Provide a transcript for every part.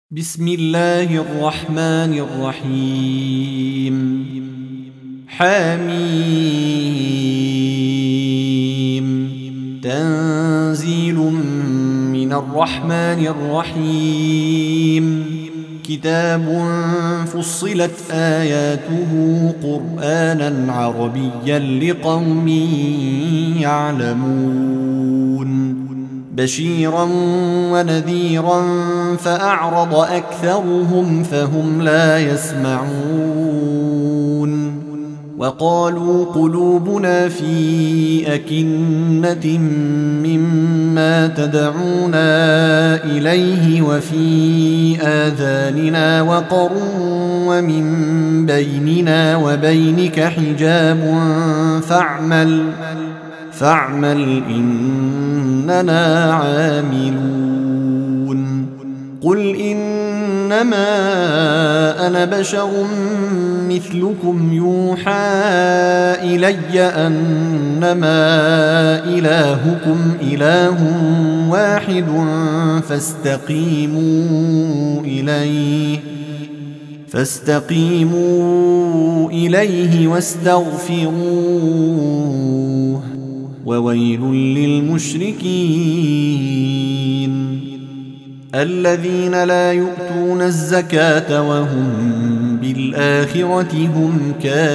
بسم الله الرحمن الرحيم حميم تنزيل من الرحمن الرحيم كتاب فصلت آياته قرآنا عربيا لقوم يعلمون بشيرا ونذيرا فأعرض أكثرهم فهم لا يسمعون وقالوا قلوبنا في أكنة مما تدعونا إليه وفي آذاننا وقر ومن بيننا وبينك حجاب فاعمل إننا عاملون قل إنما أنا بشر مثلكم يوحى إلي أنما إلهكم إله واحد فاستقيموا إليه واستغفروه وويل للمشركين الذين لا يؤتون الزكاة وهم بالآخرة هم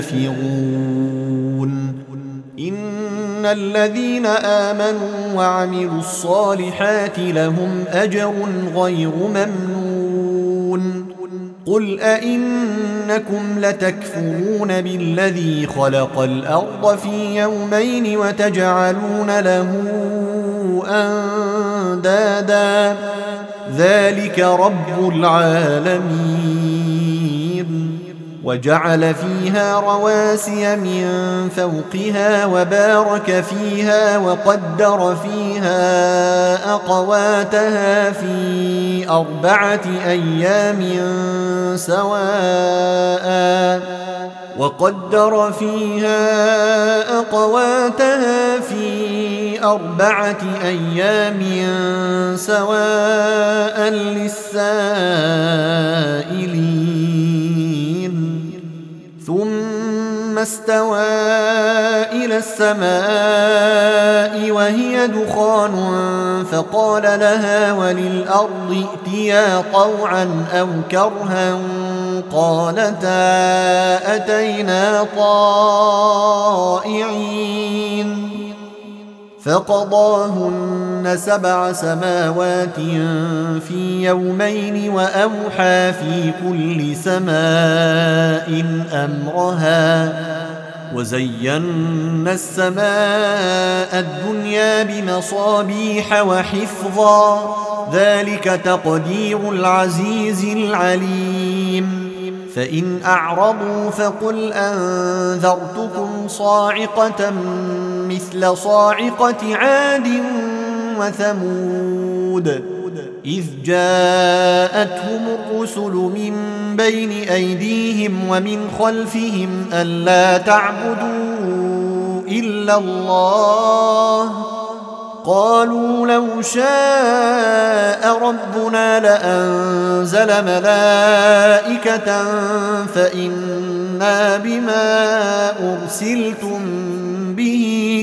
كافرون إن الذين آمنوا وعملوا الصالحات لهم أجر غير ممنون قل أئنكم لتكفرون بالذي خلق الأرض في يومين وتجعلون له أندادا ذلك رب العالمين وجعل فيها رواسي من فوقها وبارك فيها وقدر فيها أقواتها في 4 أيام سواء للسائلين ثم استوى إلى السماء وهي دخان فقال لها وللأرض ائتيا طوعا أو كرها قالتا أتينا طائعين فقضاهن 7 سماوات في يومين وأوحى في كل سماء أمرها وزينا السماء الدنيا بمصابيح وحفظا ذلك تقدير العزيز العليم فإن أعرضوا فقل أنذرتكم صاعقة مثل صاعقة عاد وثمود إذ جاءتهم الرسل من بين أيديهم ومن خلفهم ألا تعبدوا إلا الله قالوا لو شاء ربنا لأنزل ملائكة فإنا بما أرسلتم به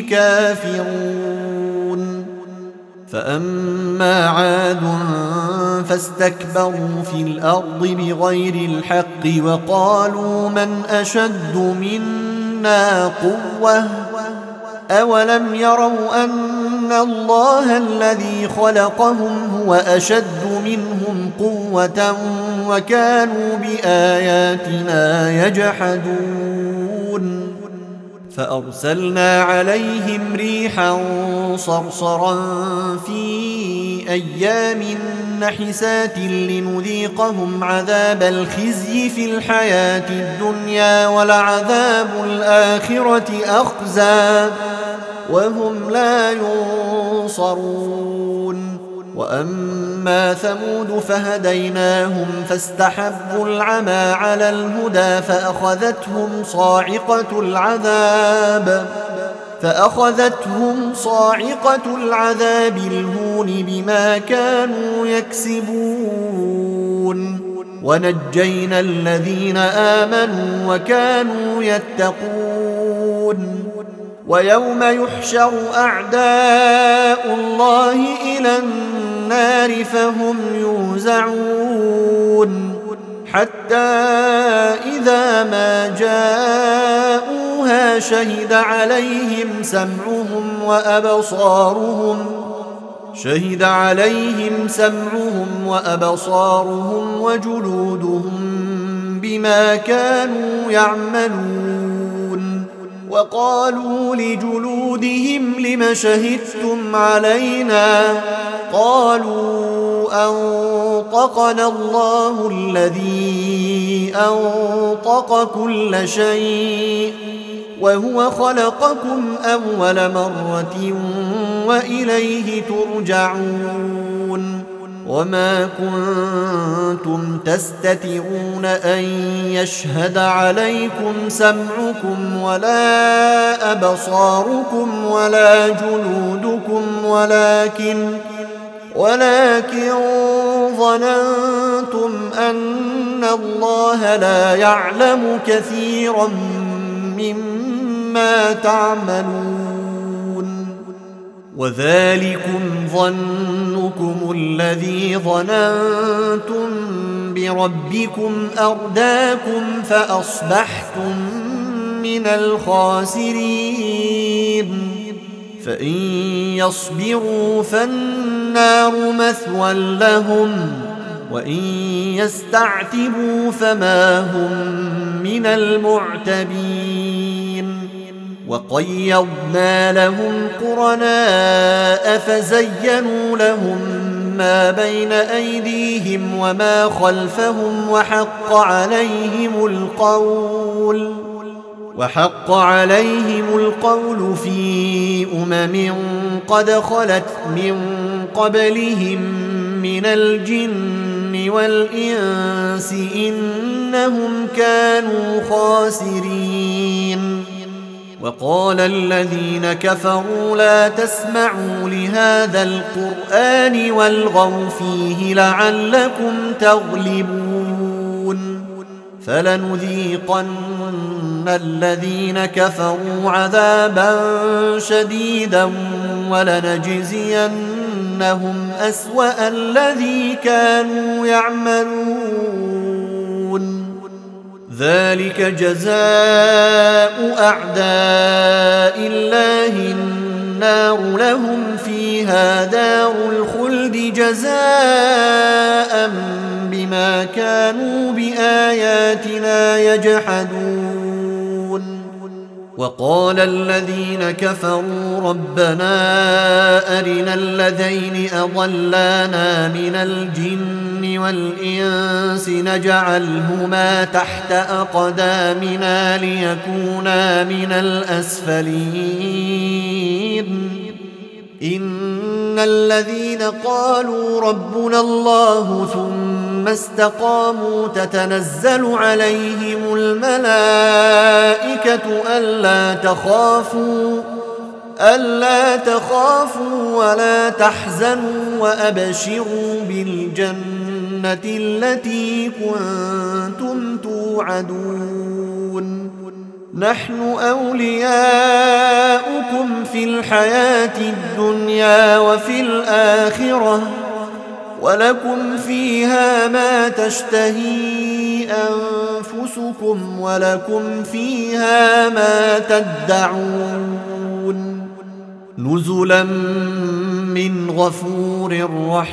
كافرون فأما عاد فاستكبروا في الأرض بغير الحق وقالوا من أشد منا قوة أولم يروا أن الله الذي خلقهم هو أشد منهم قوة وكانوا بآياتنا يجحدون فأرسلنا عليهم ريحا صرصرا في أيام نحسات لنذيقهم عذاب الخزي في الحياة الدنيا ولعذاب الآخرة أخزى وهم لا ينصرون وأما ثمود فهديناهم فاستحبوا العمى على الهدى فأخذتهم صاعقة العذاب الهون بما كانوا يكسبون ونجينا الذين آمنوا وكانوا يتقون ويوم يحشر أعداء الله إلى النار فهم يوزعون حتى إذا ما جاءوها شهد عليهم سمعهم وأبصارهم وجلودهم بما كانوا يعملون وقالوا لجلودهم لم شهدتم علينا قالوا أنطقنا الله الذي أنطق كل شيء وهو خلقكم أول مرة وإليه ترجعون وما كنتم تستترون أن يشهد عليكم سمعكم ولا أبصاركم ولا جلودكم ولكن ظننتم أن الله لا يعلم كثيرا مما تعملون وذلكم ظنكم الذي ظننتم بربكم أرداكم فأصبحتم من الخاسرين فإن يصبروا فالنار مثوى لهم وإن يستعتبوا فما هم من المعتبين وقيضنا لهم قرناء فزينوا لهم ما بين أيديهم وما خلفهم وحق عليهم القول في قد خلت من قبلهم من الجن والإنس إنهم كانوا خاسرين وقال الذين كفروا لا تسمعوا لهذا القرآن والغوا فيه لعلكم تغلبون فلنذيقن الذين كفروا عذابا شديدا ولنجزينهم أسوأ الذي كانوا يعملون ذلك جزاء أعداء الله النار لهم فيها دار الخلد جزاء بما كانوا بآياتنا يجحدون وقال الذين كفروا ربنا أرنا الذين أضلانا من الجن والإنس نجعلهما تحت أقدامنا ليكونا من الأسفلين إن الذين قالوا ربنا الله ثم استقاموا تتنزل عليهم الملائكة ألا تخافوا ولا تحزنوا وأبشروا بالجنة التي كنتم توعدون نحن أولياؤكم في الحياة الدنيا وفي الآخرة ولكم فيها ما تشتهي أنفسكم ولكم فيها ما تدعون نزلا من غفور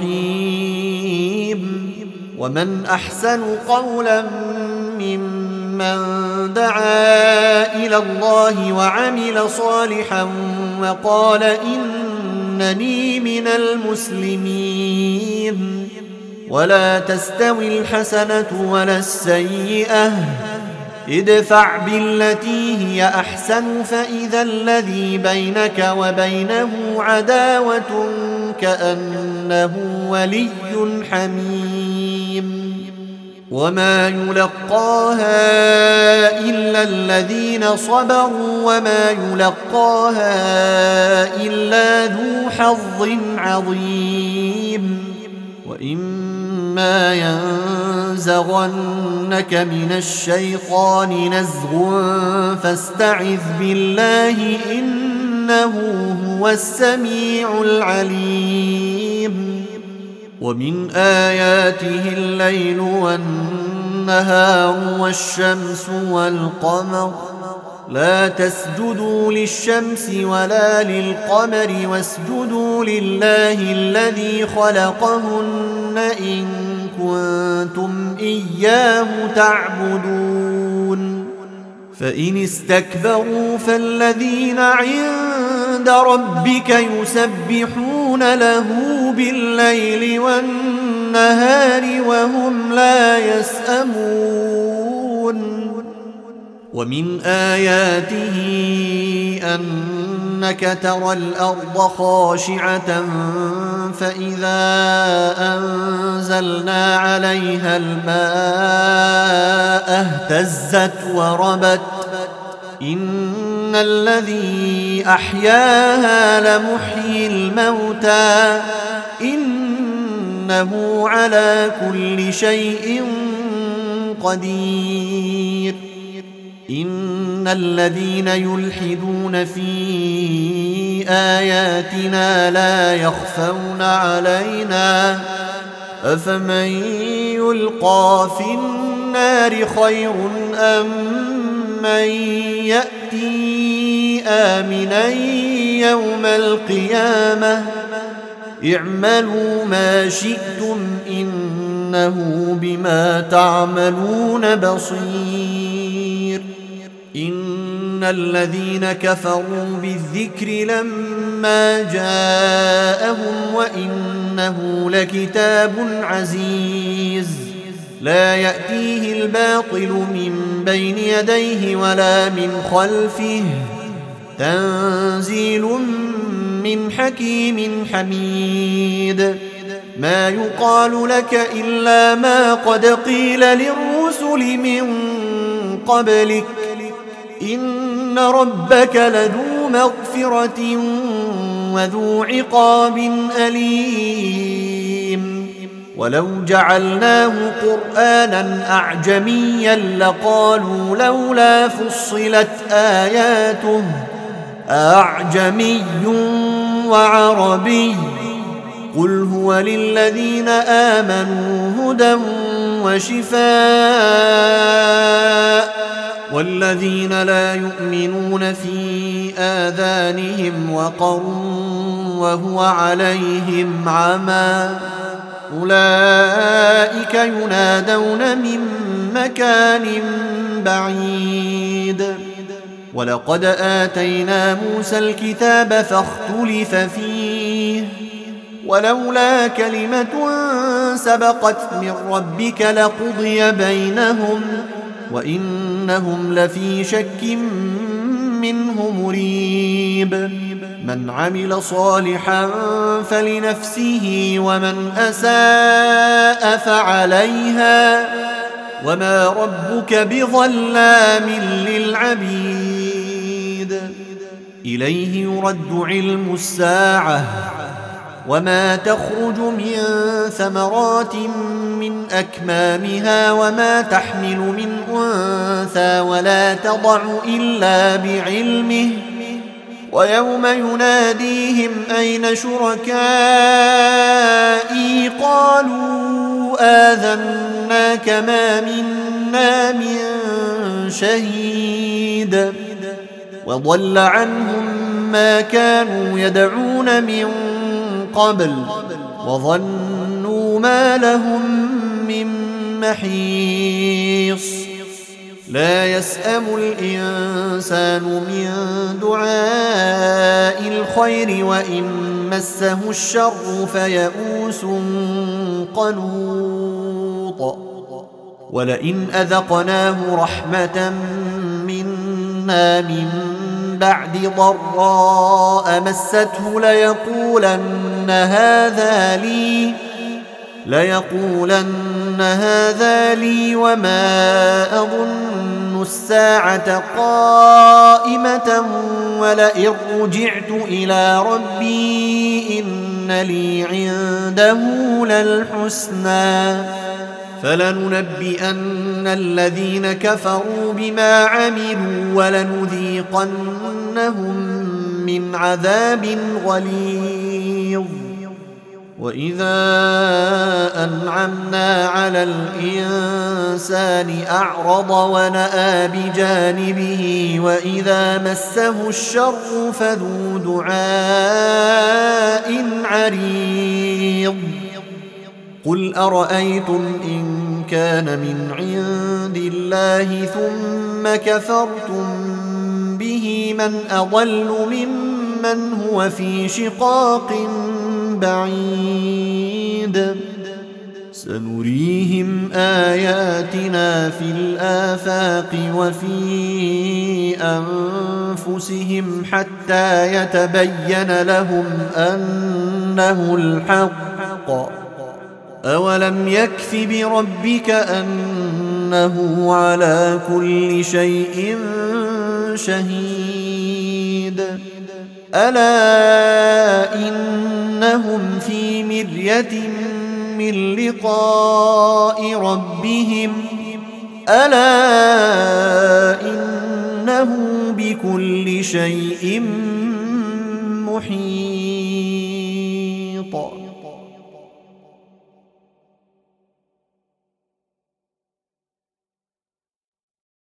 رحيم ومن أحسن قولا ممن دعا إلى الله وعمل صالحا وقال إنني من المسلمين ولا تستوي الحسنة ولا السيئة ادفع بالتي هي أحسن فإذا الذي بينك وبينه عداوة كأنه ولي حميم وما يلقاها إلا الذين صبروا وما يلقاها إلا ذو حظ عظيم وإما ينزغنك من الشيطان نزغ فاستعذ بالله إنه هو السميع العليم ومن آياته الليل والنهار والشمس والقمر لا تسجدوا للشمس ولا للقمر واسجدوا لله الذي خلقهن إن كنتم إياه تعبدون فإن استكبروا فالذين عند ربك يسبحون له بالليل والنهار وهم لا يسأمون ومن آياته أنك ترى الأرض خاشعة فإذا أنزلنا عليها الماء اهتزت وربت إن الذي أحياها لمحيي الموتى إنه على كل شيء قدير إن الذين يلحدون في آياتنا لا يخفون علينا أفمن يلقى في النار خير أم من يأتي آمنا يوم القيامة اعملوا ما شئتم إنه بما تعملون بصير إن الذين كفروا بالذكر لما جاءهم وإنه لكتاب عزيز لا يأتيه الباطل من بين يديه ولا من خلفه تنزيل من حكيم حميد ما يقال لك إلا ما قد قيل للرسل من قبلك إن ربك لذو مغفرة وذو عقاب أليم ولو جعلناه قرآنا أعجميا لقالوا لولا فصلت آياته أعجمي وعربي قل هو للذين آمنوا هدى وشفاء والذين لا يؤمنون في آذانهم وقر وهو عليهم عمى أولئك ينادون من مكان بعيد ولقد آتينا موسى الكتاب فاختلف فيه ولولا كلمة سبقت من ربك لقضي بينهم وإنهم لفي شك منه مريب من عمل صالحا فلنفسه ومن أساء فعليها وما ربك بظلام للعبيد إليه يرد علم الساعة وما تخرج من ثمرات من أكمامها وما تحمل من أنثى ولا تضع إلا بعلمه ويوم يناديهم أين شركائي قالوا آذناك ما منا من شهيد وضل عنهم ما كانوا يدعون من قبل وظنوا ما لهم من محيص لا يسأم الإنسان من دعاء الخير وإن مسه الشر فيئوس قنوط ولئن أذقناه رحمة منا من بعد ضراء مسته ليقولن هذا لي وما أظن الساعة قائمة ولئن رجعت إلى ربي إن لي عنده للحسنى فلننبئن الذين كفروا بما عملوا ولنذيقنهم من عذاب غليظ. وإذا أنعمنا على الإنسان أعرض ونأى بجانبه وإذا مسه الشر فذو دعاء عريض. قل أرأيتم إن كان من عند الله ثم كفرتم به من أضل ممن هو في شقاق بعيد. سنريهم آياتنا في الآفاق وفي أنفسهم حتى يتبين لهم أنه الحق. أولم يكف بربك أنه على كل شيء شهيد. ألا إنهم في مرية من لقاء ربهم ألا إنه بكل شيء محيط.